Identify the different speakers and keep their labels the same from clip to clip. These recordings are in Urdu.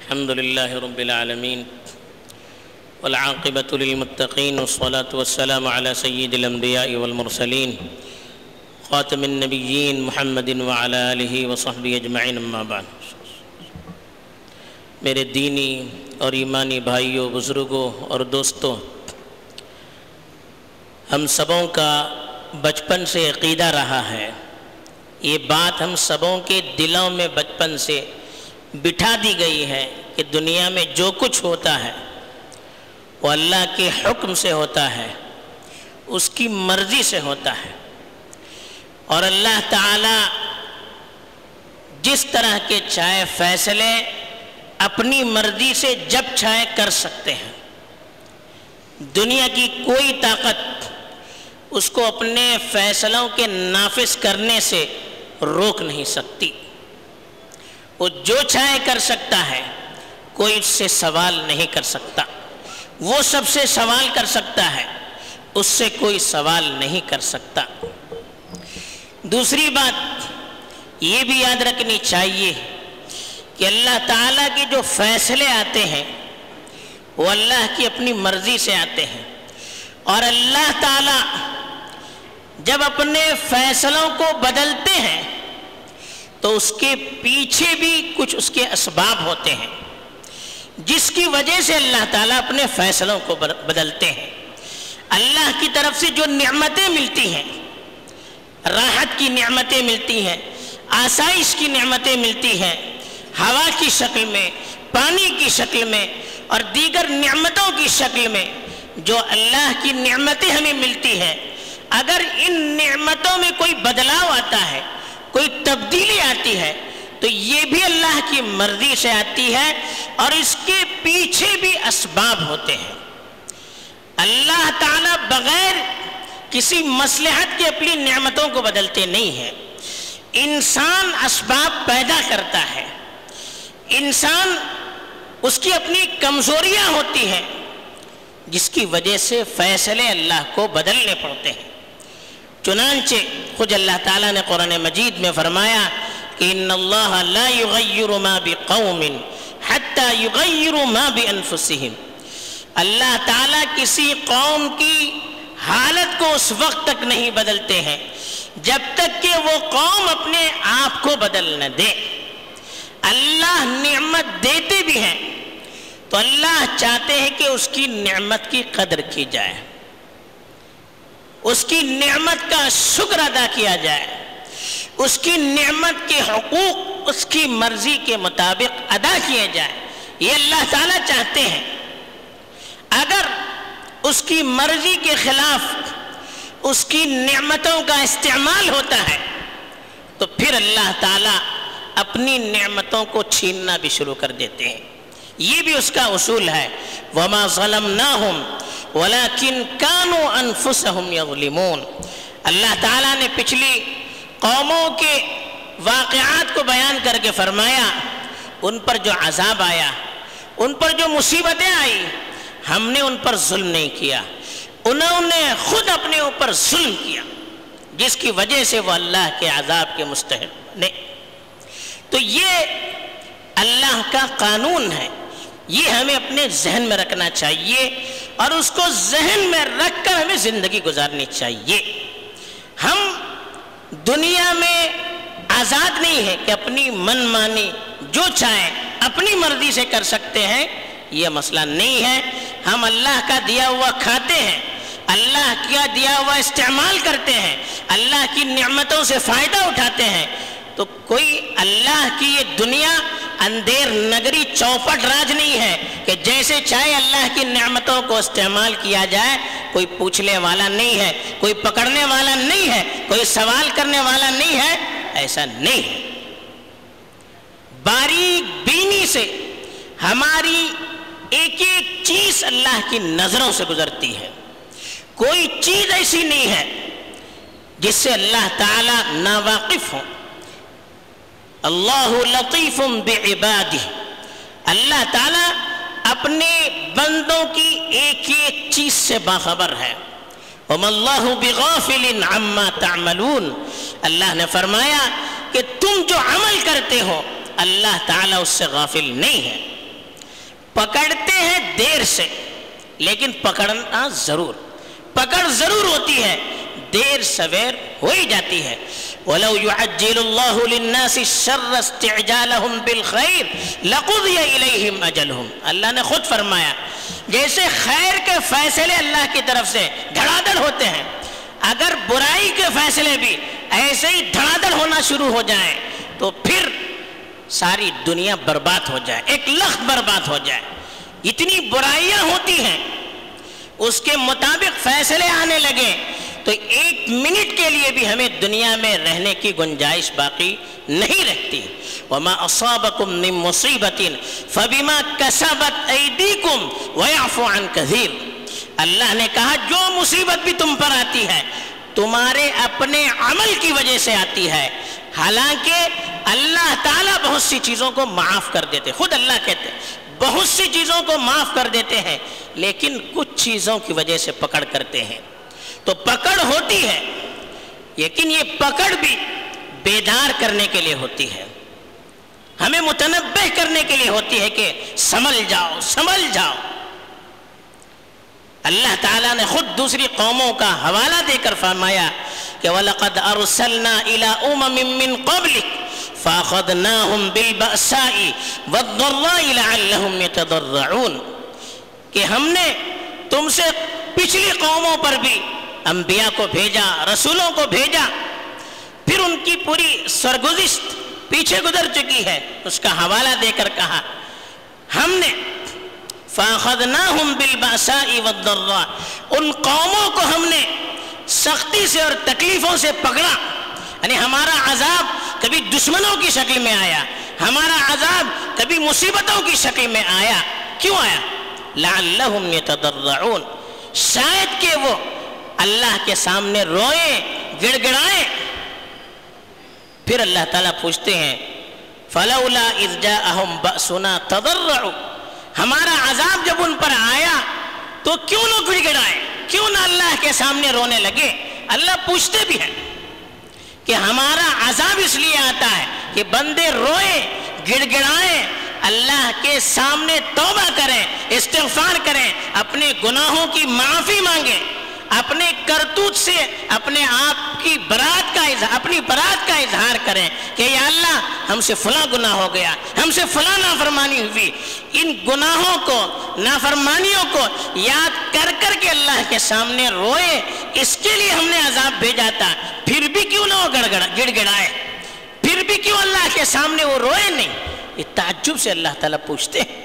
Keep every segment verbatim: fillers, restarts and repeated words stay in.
Speaker 1: الحمد لله رب العالمين والعاقبة للمتقين والصلاة والسلام على سيد الأنبياء والمرسلين خاتم النبيين محمد وعلى آله وصحبه أجمعين اما بعد۔ میرے دینی اور ایمانی بھائیوں، بزرگوں اور دوستوں، ہم سبوں کا بچپن سے عقیدہ رہا ہے، یہ بات ہم سبوں کے دلوں میں بچپن سے بٹھا دی گئی ہے کہ دنیا میں جو کچھ ہوتا ہے وہ اللہ کے حکم سے ہوتا ہے، اس کی مرضی سے ہوتا ہے، اور اللہ تعالی جس طرح کے چاہے فیصلے اپنی مرضی سے جب چاہے کر سکتے ہیں۔ دنیا کی کوئی طاقت اس کو اپنے فیصلوں کے نافذ کرنے سے روک نہیں سکتی۔ وہ جو چاہے کر سکتا ہے، کوئی اس سے سوال نہیں کر سکتا۔ وہ سب سے سوال کر سکتا ہے، اس سے کوئی سوال نہیں کر سکتا۔ دوسری بات یہ بھی یاد رکھنی چاہیے کہ اللہ تعالیٰ کے جو فیصلے آتے ہیں وہ اللہ کی اپنی مرضی سے آتے ہیں، اور اللہ تعالیٰ جب اپنے فیصلوں کو بدلتے ہیں تو اس کے پیچھے بھی کچھ اس کے اسباب ہوتے ہیں جس کی وجہ سے اللہ تعالیٰ اپنے فیصلوں کو بدلتے ہیں۔ اللہ کی طرف سے جو نعمتیں ملتی ہیں، راحت کی نعمتیں ملتی ہیں، آسائش کی نعمتیں ملتی ہیں، ہوا کی شکل میں، پانی کی شکل میں اور دیگر نعمتوں کی شکل میں جو اللہ کی نعمتیں ہمیں ملتی ہیں، اگر ان نعمتوں میں کوئی بدلاؤ آتا ہے، کوئی تبدیلی آتی ہے، تو یہ بھی اللہ کی مرضی سے آتی ہے، اور اس کے پیچھے بھی اسباب ہوتے ہیں۔ اللہ تعالیٰ بغیر کسی مصلحت کے اپنی نعمتوں کو بدلتے نہیں ہیں۔ انسان اسباب پیدا کرتا ہے، انسان اس کی اپنی کمزوریاں ہوتی ہیں جس کی وجہ سے فیصلے اللہ کو بدلنے پڑتے ہیں۔ چنانچہ خود اللہ تعالیٰ نے قرآن مجید میں فرمایا کہ ان اللہ لا یغیر ما بقوم حتی یغیروا ما بانفسہم۔ اللہ تعالیٰ کسی قوم کی حالت کو اس وقت تک نہیں بدلتے ہیں جب تک کہ وہ قوم اپنے آپ کو بدل نہ دے۔ اللہ نعمت دیتے بھی ہیں تو اللہ چاہتے ہیں کہ اس کی نعمت کی قدر کی جائے، اس کی نعمت کا شکر ادا کیا جائے، اس کی نعمت کے حقوق اس کی مرضی کے مطابق ادا کیے جائے، یہ اللہ تعالیٰ چاہتے ہیں۔ اگر اس کی مرضی کے خلاف اس کی نعمتوں کا استعمال ہوتا ہے تو پھر اللہ تعالیٰ اپنی نعمتوں کو چھیننا بھی شروع کر دیتے ہیں۔ یہ بھی اس کا اصول ہے، وَمَا ظَلَمْنَاهُمْ وَلَكِنْ كَانُوا أَنفُسَهُمْ يَظْلِمُونَ۔ اللہ تعالیٰ نے پچھلی قوموں کے واقعات کو بیان کر کے فرمایا ان پر جو عذاب آیا، ان پر جو مصیبتیں آئی، ہم نے ان پر ظلم نہیں کیا، انہوں نے خود اپنے اوپر ظلم کیا، جس کی وجہ سے وہ اللہ کے عذاب کے مستحق بنے۔ تو یہ اللہ کا قانون ہے، یہ ہمیں اپنے ذہن میں رکھنا چاہیے اور اس کو ذہن میں رکھ کر ہمیں زندگی گزارنی چاہیے۔ ہم دنیا میں آزاد نہیں ہے کہ اپنی من مانی جو چاہیں اپنی مرضی سے کر سکتے ہیں، یہ مسئلہ نہیں ہے۔ ہم اللہ کا دیا ہوا کھاتے ہیں، اللہ کا دیا ہوا استعمال کرتے ہیں، اللہ کی نعمتوں سے فائدہ اٹھاتے ہیں، تو کوئی اللہ کی یہ دنیا اندھیر نگری چوپٹ راج نہیں ہے کہ جیسے چاہے اللہ کی نعمتوں کو استعمال کیا جائے، کوئی پوچھنے والا نہیں ہے، کوئی پکڑنے والا نہیں ہے، کوئی سوال کرنے والا نہیں ہے، ایسا نہیں ہے۔ باریک بینی سے ہماری ایک ایک چیز اللہ کی نظروں سے گزرتی ہے، کوئی چیز ایسی نہیں ہے جس سے اللہ تعالیٰ ناواقف ہوں۔ اللہ لطیف بعبادہ، اللہ تعالیٰ اپنے بندوں کی ایک ایک چیز سے باخبر ہے۔ وَمَا اللَّهُ بِغَافِلٍ عَمَّا تَعْمَلُونَ، اللہ نے فرمایا کہ تم جو عمل کرتے ہو اللہ تعالیٰ اس سے غافل نہیں ہے۔ پکڑتے ہیں دیر سے لیکن پکڑنا ضرور، پکڑ ضرور ہوتی ہے، دیر سویر ہو ہی جاتی ہے۔ وَلَوْ يُعَجِّلُ اللَّهُ لِلنَّاسِ الشَّرَّ اسْتِعْجَالَهُمْ بِالْخَيْرِ لَقُضِيَ إِلَيْهِمْ أَجَلُهُمْ، اللہ نے خود فرمایا جیسے خیر کے فیصلے اللہ کی طرف سے دھڑا دھڑ ہوتے ہیں، اگر برائی کے فیصلے بھی ایسے ہی دھڑا دھڑ ہونا شروع ہو جائیں تو پھر ساری دنیا برباد ہو جائے، ایک لخت برباد ہو جائے۔ اتنی برائیاں ہوتی ہیں، اس کے مطابق فیصلے آنے لگے تو ایک منٹ کے لیے بھی ہمیں دنیا میں رہنے کی گنجائش باقی نہیں رہتی۔ وَمَا أَصَابَكُم مِّن مُّصِيبَةٍ فَبِمَا كَسَبَتْ أَيْدِيكُمْ وَيَعْفُو عَن كَثِيرٍ، اللہ نے کہا جو مصیبت بھی تم پر آتی ہے تمہارے اپنے عمل کی وجہ سے آتی ہے، حالانکہ اللہ تعالیٰ بہت سی چیزوں کو معاف کر دیتے، خود اللہ کہتے ہیں بہت سی چیزوں کو معاف کر دیتے ہیں لیکن کچھ چیزوں کی وجہ سے پکڑ کرتے ہیں۔ تو پکڑ ہوتی ہے لیکن یہ پکڑ بھی بیدار کرنے کے لیے ہوتی ہے، ہمیں متنبہ کرنے کے لیے ہوتی ہے کہ سنبھل جاؤ سنبھل جاؤ۔ اللہ تعالیٰ نے خود دوسری قوموں کا حوالہ دے کر فرمایا کہ وَلَقَدْ أَرْسَلْنَا إِلَىٰ أُمَمٍ مِّن قَبْلِكَ فَأَخَذْنَاهُمْ بِالْبَأْسَاءِ وَالضَّرَّاءِ لَعَلَّهُمْ يَتَضَرَّعُونَ کہ ہم نے تم سے پچھلی قوموں پر بھی انبیاء کو بھیجا، رسولوں کو بھیجا، پھر ان کی پوری سرگزشت پیچھے گزر چکی ہے، اس کا حوالہ دے کر کہا ہم نے فَأَخَذْنَاهُمْ بِالْبَأْسَاءِ وَالضَّرَّاءِ ان قوموں کو ہم نے سختی سے اور تکلیفوں سے پکڑا، یعنی ہمارا عذاب کبھی دشمنوں کی شکل میں آیا، ہمارا عذاب کبھی مصیبتوں کی شکل میں آیا۔ کیوں آیا؟ لَعَلَّهُمْ يَتَضَرَّعُونَ شاید کہ وہ اللہ کے سامنے روئیں گڑ گڑائیں۔ پھر اللہ تعالیٰ پوچھتے ہیں فَلَوْلَا إِذْ جَاءَهُمْ بَأْسُنَا تَضَرَّعُوا ہمارا عذاب جب ان پر آیا تو کیوں نہ گڑ گڑائیں، کیوں نہ اللہ کے سامنے رونے لگے؟ اللہ پوچھتے بھی ہیں کہ ہمارا عذاب اس لیے آتا ہے کہ بندے روئیں گڑ گڑائیں، اللہ کے سامنے توبہ کریں، استغفار کریں، اپنے گناہوں کی معافی مانگیں، اپنے کرتوت سے اپنے آپ کی برات کا اپنی برات کا اظہار کریں کہ یا اللہ ہم سے فلاں گناہ ہو گیا، ہم سے فلاں نافرمانی ہوئی۔ ان گناہوں کو نافرمانیوں کو یاد کر کر کے اللہ کے سامنے روئے، اس کے لیے ہم نے عذاب بھیجا تھا، پھر بھی کیوں نہ وہ گڑ گڑ گڑ گڑائے، پھر بھی کیوں اللہ کے سامنے وہ روئے نہیں؟ یہ تعجب سے اللہ تعالیٰ پوچھتے ہیں۔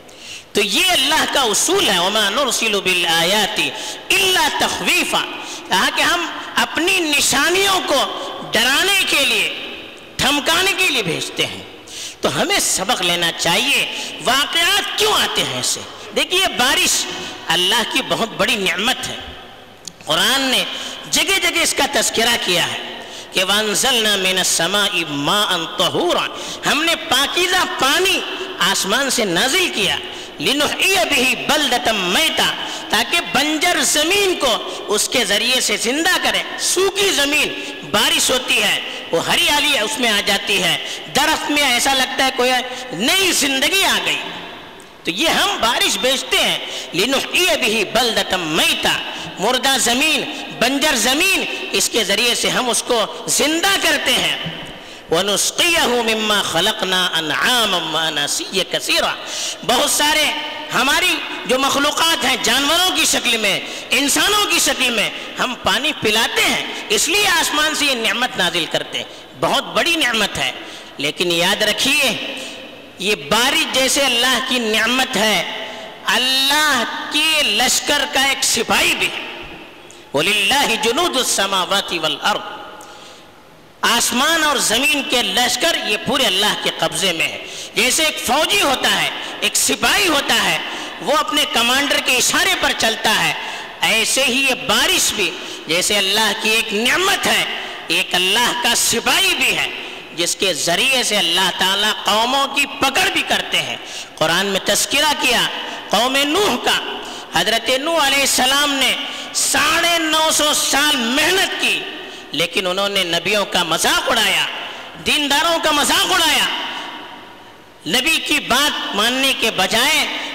Speaker 1: تو یہ اللہ کا اصول ہے وَمَا نُرْسِلُ بِالْآيَاتِ إِلَّا تَخْوِيفًا، کہا کہ ہم اپنی نشانیوں کو ڈرانے کے لیے دھمکانے کے لیے بھیجتے ہیں۔ تو ہمیں سبق لینا چاہیے واقعات کیوں آتے ہیں اسے۔ دیکھیے بارش اللہ کی بہت بڑی نعمت ہے، قرآن نے جگہ جگہ اس کا تذکرہ کیا ہے کہ وَأَنزَلْنَا مِنَ السَّمَاءِ مَاءً طَهُورًا ہم نے پاکیزہ پانی آسمان سے نازل کیا، لِنُحْيِيَ بِهِ بَلْدَةً مَيْتًا تاکہ بنجر زمین کو اس کے ذریعے سے زندہ کرے۔ سوکھی زمین بارش ہوتی ہے وہ ہریالی اس میں آ جاتی ہے، درخت میں ایسا لگتا ہے کوئی نئی زندگی آ گئی۔ تو یہ ہم بارش بھیجتے ہیں لِنُحْيِيَ بِهِ بَلْدَةً مَيْتًا مردہ زمین بنجر زمین، اس کے ذریعے سے ہم اس کو زندہ کرتے ہیں۔ وَنُسْقِيَهُ مِمَّا خَلَقْنَا أَنْعَامًا وَأَنَاسِيَّ كَثِيرًا بہت سارے ہماری جو مخلوقات ہیں جانوروں کی شکل میں، انسانوں کی شکل میں ہم پانی پلاتے ہیں، اس لیے آسمان سے یہ نعمت نازل کرتے ہیں، بہت بڑی نعمت ہے۔ لیکن یاد رکھیے یہ بارش جیسے اللہ کی نعمت ہے، اللہ کے لشکر کا ایک سپاہی بھی ہے۔ وَلِلَّهِ جُنُودُ السَّمَاوَاتِ وَالْأَرْضِ آسمان اور زمین کے لشکر یہ پورے اللہ کے قبضے میں ہے۔ جیسے ایک فوجی ہوتا ہے، ایک سپاہی ہوتا ہے، وہ اپنے کمانڈر کے اشارے پر چلتا ہے، ایسے ہی یہ بارش بھی جیسے اللہ کی ایک نعمت ہے، ایک اللہ کا سپاہی بھی ہے جس کے ذریعے سے اللہ تعالیٰ قوموں کی پکڑ بھی کرتے ہیں۔ قرآن میں تذکرہ کیا قوم نوح کا، حضرت نوح علیہ السلام نے ساڑھے نو سو سال محنت کی لیکن انہوں نے نبیوں کا مذاق اڑایا، دینداروں کا مذاق اڑایا، نبی کی بات ماننے کے بجائے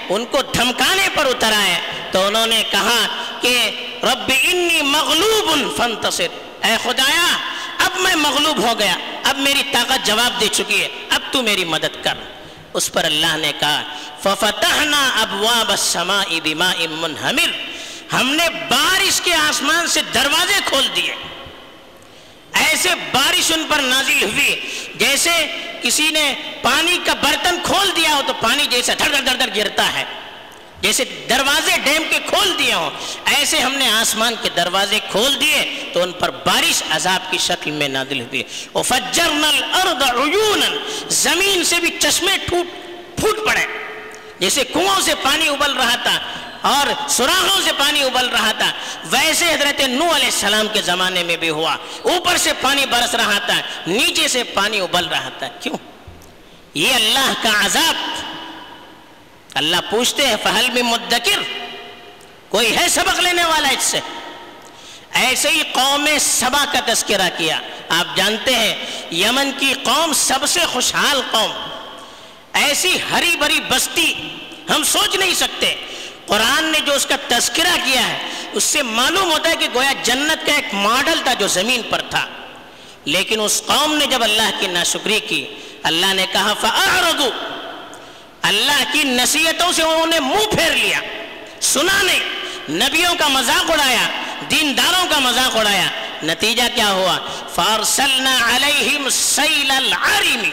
Speaker 1: ان کو دھمکانے پر اتر آئے تو انہوں نے کہا کہ رب انی مغلوب فانتصر، اے خدایا اب میں مغلوب ہو گیا، اب میری طاقت جواب دے چکی ہے، اب تو میری مدد کر۔ اس پر اللہ نے کہا ففتحنا ابواب السماء بماء منہمر، ہم نے بارش کے آسمان سے دروازے کھول دیے، ایسے بارش ان پر نازل ہوئی جیسے کسی نے پانی کا برتن کھول دیا ہو تو پانی جیسے دھڑ دھڑ دھڑ گرتا ہے، جیسے دروازے ڈیم کے کھول دیے ہوں، ایسے ہم نے آسمان کے دروازے کھول دیے تو ان پر بارش عذاب کی شکل میں نازل ہوئی۔ وفجرنا الارض عیونا، زمین سے بھی چشمے ٹوٹ پھوٹ پڑے، جیسے کنووں سے پانی ابل رہا تھا اور سوراخوں سے پانی ابل رہا تھا، ویسے حضرت نوح علیہ السلام کے زمانے میں بھی ہوا، اوپر سے پانی برس رہا تھا، نیچے سے پانی ابل رہا تھا۔ کیوں؟ یہ اللہ کا عذاب۔ اللہ پوچھتے ہیں فہل من مدکر، کوئی ہے سبق لینے والا اس سے؟ ایسے ہی قوم سبا کا تذکرہ کیا۔ آپ جانتے ہیں یمن کی قوم سب سے خوشحال قوم، ایسی ہری بھری بستی ہم سوچ نہیں سکتے۔ قرآن نے جو اس کا تذکرہ کیا ہے اس سے معلوم ہوتا ہے کہ گویا جنت کا ایک ماڈل تھا جو زمین پر تھا، لیکن اس قوم نے جب اللہ کی ناشکری کی، اللہ نے کہا فَأَعْرَضُوا، اللہ کی نصیحتوں سے انہوں نے منہ پھیر لیا، سنا نہیں، نبیوں کا مذاق اڑایا، دینداروں کا مذاق اڑایا۔ نتیجہ کیا ہوا؟ فَأَرْسَلْنَا عَلَيْهِمْ سَيْلَ الْعَارِمِ،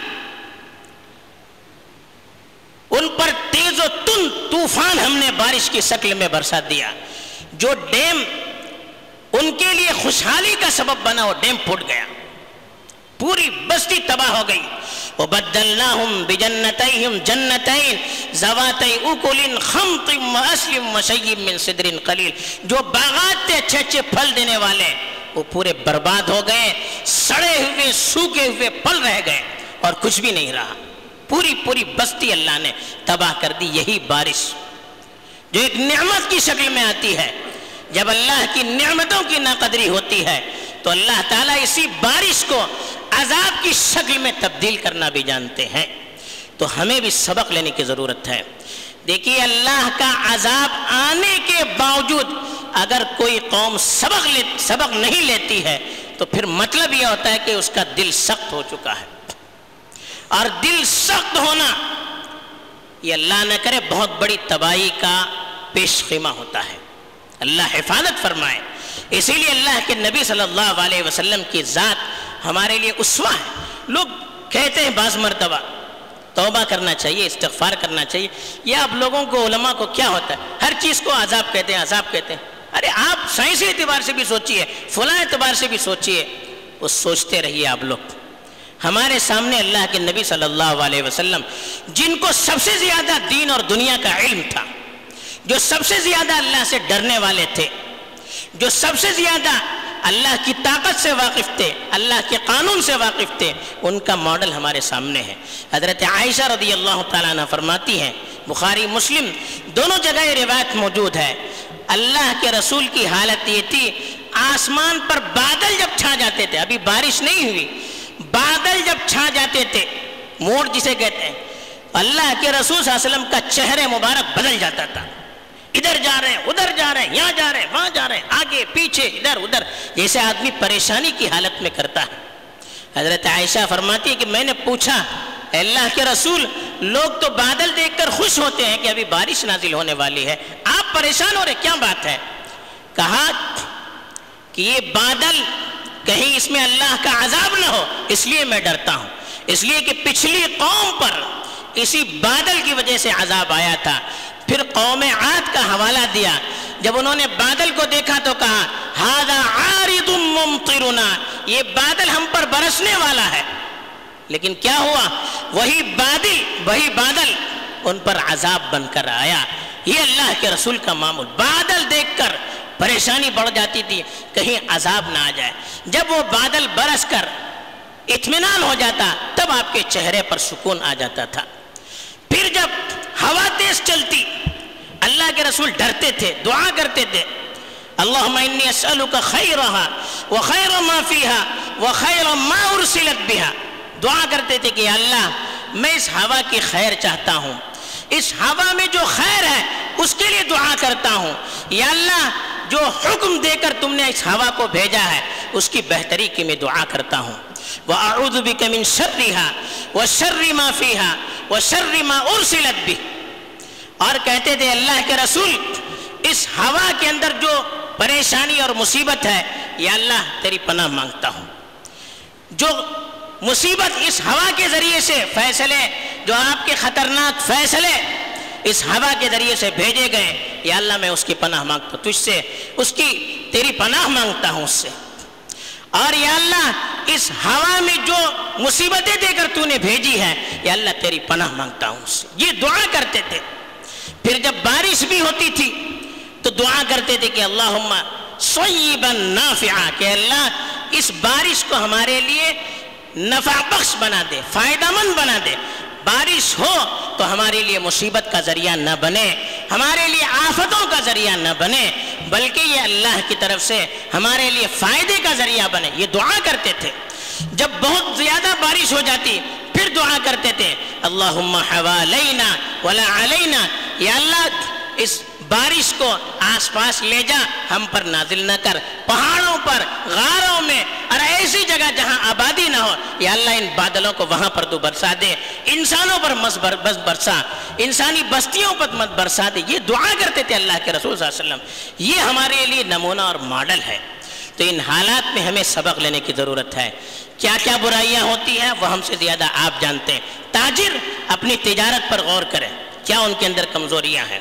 Speaker 1: ان پر تیز و تند طوفان ہم نے بارش کی شکل میں برسا دیا۔ جو ڈیم ان کے لیے خوشحالی کا سبب بنا وہ ڈیم پھٹ گیا، پوری بستی تباہ ہو گئی۔ وَبَدَّلْنَاهُمْ بِجَنَّتَيْهِمْ جَنَّتَيْن ذَوَاتَيْ أُكُلٍ خَمْطٍ وَأَصْلٍ وَشَيْءٍ مِّن سِدْرٍ قَلِيلٍ، جو باغات تھے اچھے اچھے پھل دینے والے وہ پورے برباد ہو گئے، سڑے ہوئے سوکھے ہوئے پھل رہ گئے اور کچھ بھی نہیں رہا، پوری پوری بستی اللہ نے تباہ کر دی۔ یہی بارش جو ایک نعمت کی شکل میں آتی ہے، جب اللہ کی نعمتوں کی ناقدری ہوتی ہے تو اللہ تعالیٰ اسی بارش کو عذاب کی شکل میں تبدیل کرنا بھی جانتے ہیں۔ تو ہمیں بھی سبق لینے کی ضرورت ہے۔ دیکھیے اللہ کا عذاب آنے کے باوجود اگر کوئی قوم سبق لے سبق نہیں لیتی ہے تو پھر مطلب یہ ہوتا ہے کہ اس کا دل سخت ہو چکا ہے، اور دل سخت ہونا یہ اللہ نہ کرے بہت بڑی تباہی کا پیش خیمہ ہوتا ہے۔ اللہ حفاظت فرمائے۔ اسی لیے اللہ کے نبی صلی اللہ علیہ وسلم کی ذات ہمارے لیے اسوہ ہے۔ لوگ کہتے ہیں بعض مرتبہ توبہ کرنا چاہیے، استغفار کرنا چاہیے، یا آپ لوگوں کو علماء کو کیا ہوتا ہے ہر چیز کو عذاب کہتے ہیں عذاب کہتے ہیں۔ ارے آپ سائنسی اعتبار سے بھی سوچئے، فلاں اعتبار سے بھی سوچئے، وہ سوچتے رہیے آپ لوگ۔ ہمارے سامنے اللہ کے نبی صلی اللہ علیہ وسلم جن کو سب سے زیادہ دین اور دنیا کا علم تھا، جو سب سے زیادہ اللہ سے ڈرنے والے تھے، جو سب سے زیادہ اللہ کی طاقت سے واقف تھے، اللہ کے قانون سے واقف تھے، ان کا ماڈل ہمارے سامنے ہے۔ حضرت عائشہ رضی اللہ تعالیٰ عنہ فرماتی ہیں، بخاری مسلم دونوں جگہ یہ روایت موجود ہے، اللہ کے رسول کی حالت یہ تھی، آسمان پر بادل جب چھا جاتے تھے، ابھی بارش نہیں ہوئی، بادل جب چھا جاتے تھے، موڑ جسے کہتے ہیں، اللہ کے رسول صلی اللہ علیہ وسلم کا چہرہ مبارک بدل جاتا تھا، ادھر جا رہے ہیں ادھر جا رہے ہیں یہاں جا رہے ہیں وہاں جا رہے ہیں، آگے پیچھے ادھر ادھر، جیسے آدمی پریشانی کی حالت میں کرتا ہے۔ حضرت عائشہ فرماتی ہے کہ میں نے پوچھا اللہ کے رسول، لوگ تو بادل دیکھ کر خوش ہوتے ہیں کہ ابھی بارش نازل ہونے والی ہے، آپ پریشان ہو رہے، کیا بات ہے؟ کہا کہ یہ بادل کہیں اس میں اللہ کا عذاب نہ ہو، اس لیے میں ڈرتا ہوں، اس لیے کہ پچھلی قوم پر اسی بادل کی وجہ سے عذاب آیا تھا۔ پھر قوم عاد کا حوالہ دیا، جب انہوں نے بادل کو دیکھا تو کہا ھذا عارض ممطرنا، یہ بادل ہم پر برسنے والا ہے، لیکن کیا ہوا؟ وہی بادل وہی بادل ان پر عذاب بن کر آیا۔ یہ اللہ کے رسول کا معمول، بادل دیکھ کر پریشانی بڑھ جاتی تھی کہیں عذاب نہ آ جائے، جب وہ بادل برس کر اطمینان ہو جاتا تب آپ کے چہرے پر سکون آ جاتا تھا۔ پھر جب ہوا تیز چلتی اللہ کے رسول ڈرتے تھے، دعا کرتے تھے، اللہم انی اسألک خیرہا وخیر ما فیہا وخیر ما ارسلت بہا، دعا کرتے تھے کہ اللہ میں اس ہوا کی خیر چاہتا ہوں، اس ہوا میں جو خیر ہے اس کے لیے دعا کرتا ہوں. یا اللہ جو حکم دے کر تم نے اس ہوا کو بھیجا ہے اس کی بہتری کی میں دعا کرتا ہوں. وَأَعُوذُ بِكَ مِن شَرِّهَا وَشَرِّ مَا فِيهَا وَشَرِّ مَا أُرْسِلَتْ بِهِ. اور کہتے تھے اللہ کے رسول اس ہوا کے اندر جو پریشانی اور مصیبت ہے یا اللہ تیری پناہ مانگتا ہوں. جو مصیبت اس ہوا کے ذریعے سے فیصلے جو آپ کے خطرناک فیصلے اس ہوا کے ذریعے سے بھیجے گئے یا اللہ میں اس کی پناہ مانگتا ہوں, تجھ سے اس کی تیری پناہ مانگتا ہوں اس سے. اور یا اللہ اس ہوا میں جو مصیبتیں دے کر تو نے بھیجی ہے یا اللہ تیری پناہ مانگتا ہوں اس سے. یہ دعا کرتے تھے. پھر جب بارش بھی ہوتی تھی تو دعا کرتے تھے کہ اللہم صیبا نافعا, کہ اللہ اس بارش کو ہمارے لیے نفع بخش بنا دے, فائدہ مند بنا دے. بارش ہو تو ہمارے لیے مصیبت کا ذریعہ نہ بنے, ہمارے لیے آفتوں کا ذریعہ نہ بنے, بلکہ یہ اللہ کی طرف سے ہمارے لیے فائدے کا ذریعہ بنے. یہ دعا کرتے تھے. جب بہت زیادہ بارش ہو جاتی پھر دعا کرتے تھے اللہم حوالینا ولا علینا, یا اللہ اس بارش کو آس پاس لے جا, ہم پر نازل نہ کر, پہاڑوں پر, غاروں میں اور ایسی جگہ جہاں آبادی نہ ہو یا اللہ ان بادلوں کو وہاں پر تو برسا دے, انسانوں پر مت بس برسا, انسانی بستیوں پر مت برسا دے. یہ دعا کرتے تھے اللہ کے رسول صلی اللہ علیہ وسلم. یہ ہمارے لیے نمونہ اور ماڈل ہے. تو ان حالات میں ہمیں سبق لینے کی ضرورت ہے. کیا کیا برائیاں ہوتی ہیں وہ ہم سے زیادہ آپ جانتے ہیں. تاجر اپنی تجارت پر غور کریں, کیا ان کے اندر کمزوریاں ہیں.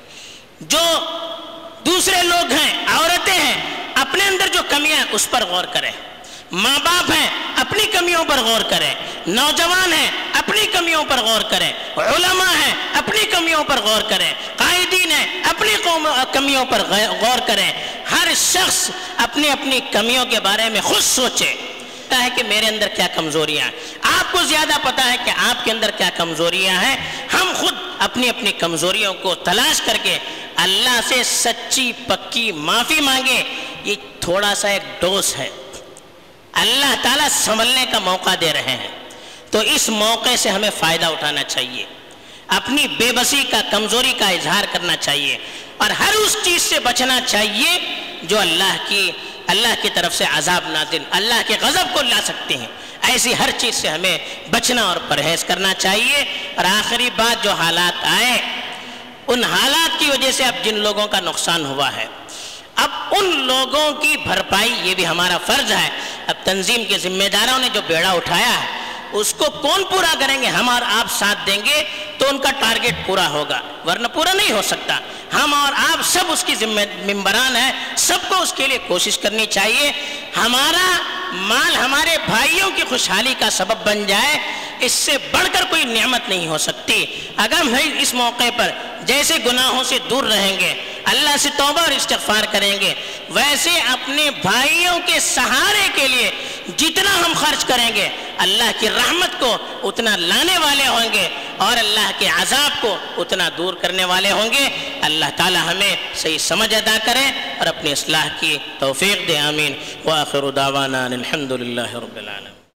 Speaker 1: جو دوسرے لوگ ہیں, عورتیں ہیں, اپنے اندر جو کمیاں ہیں اس پر غور کریں. ماں باپ ہیں اپنی کمیوں پر غور کریں, نوجوان ہیں اپنی کمیوں پر غور کریں, علماء ہیں اپنی کمیوں پر غور کریں, قائدین ہیں اپنی کمیوں پر غور کریں. ہر شخص اپنی اپنی کمیوں کے بارے میں خود سوچے ہے کہ میرے اندر کیا کمزوریاں ہیں. آپ کو زیادہ پتا ہے کہ آپ کے اندر کیا کمزوریاں ہیں. ہم خود اپنی اپنی کمزوریوں کو تلاش کر کے اللہ سے سچی پکی معافی مانگے. یہ تھوڑا سا ایک ڈوز ہے, اللہ تعالیٰ سنبھلنے کا موقع دے رہے ہیں, تو اس موقع سے ہمیں فائدہ اٹھانا چاہیے. اپنی بے بسی کا, کمزوری کا اظہار کرنا چاہیے اور ہر اس چیز سے بچنا چاہیے جو اللہ کی اللہ کی طرف سے عذاب نازل, اللہ کے غضب کو لا سکتے ہیں. ایسی ہر چیز سے ہمیں بچنا اور پرہیز کرنا چاہیے. اور آخری بات, جو حالات آئے ان حالات کی وجہ سے اب جن لوگوں کا نقصان ہوا ہے, اب ان لوگوں کی بھرپائی یہ بھی ہمارا فرض ہے. اب تنظیم کے ذمہ داروں نے جو بیڑا اٹھایا ہے اس کو کون پورا کریں گے؟ ہم اور آپ ساتھ دیں گے تو ان کا ٹارگٹ پورا ہوگا, ورنہ پورا نہیں ہو سکتا. ہم اور آپ سب اس کی ذمہ ممبران ہیں, سب کو اس کے لیے کوشش کرنی چاہیے. ہمارا مال ہمارے بھائیوں کی خوشحالی کا سبب بن جائے, اس سے بڑھ کر کوئی نعمت نہیں ہو سکتی. اگر ہم اس موقع پر جیسے گناہوں سے دور رہیں گے, اللہ سے توبہ اور استغفار کریں گے, ویسے اپنے بھائیوں کے سہارے کے لیے جتنا ہم خرچ کریں گے اللہ کی رحمت کو اتنا لانے والے ہوں گے اور اللہ کے عذاب کو اتنا دور کرنے والے ہوں گے. اللہ تعالی ہمیں صحیح سمجھ ادا کرے اور اپنی اصلاح کی توفیق دے. آمین. وآخر دعوانا الحمد للہ رب العالمین.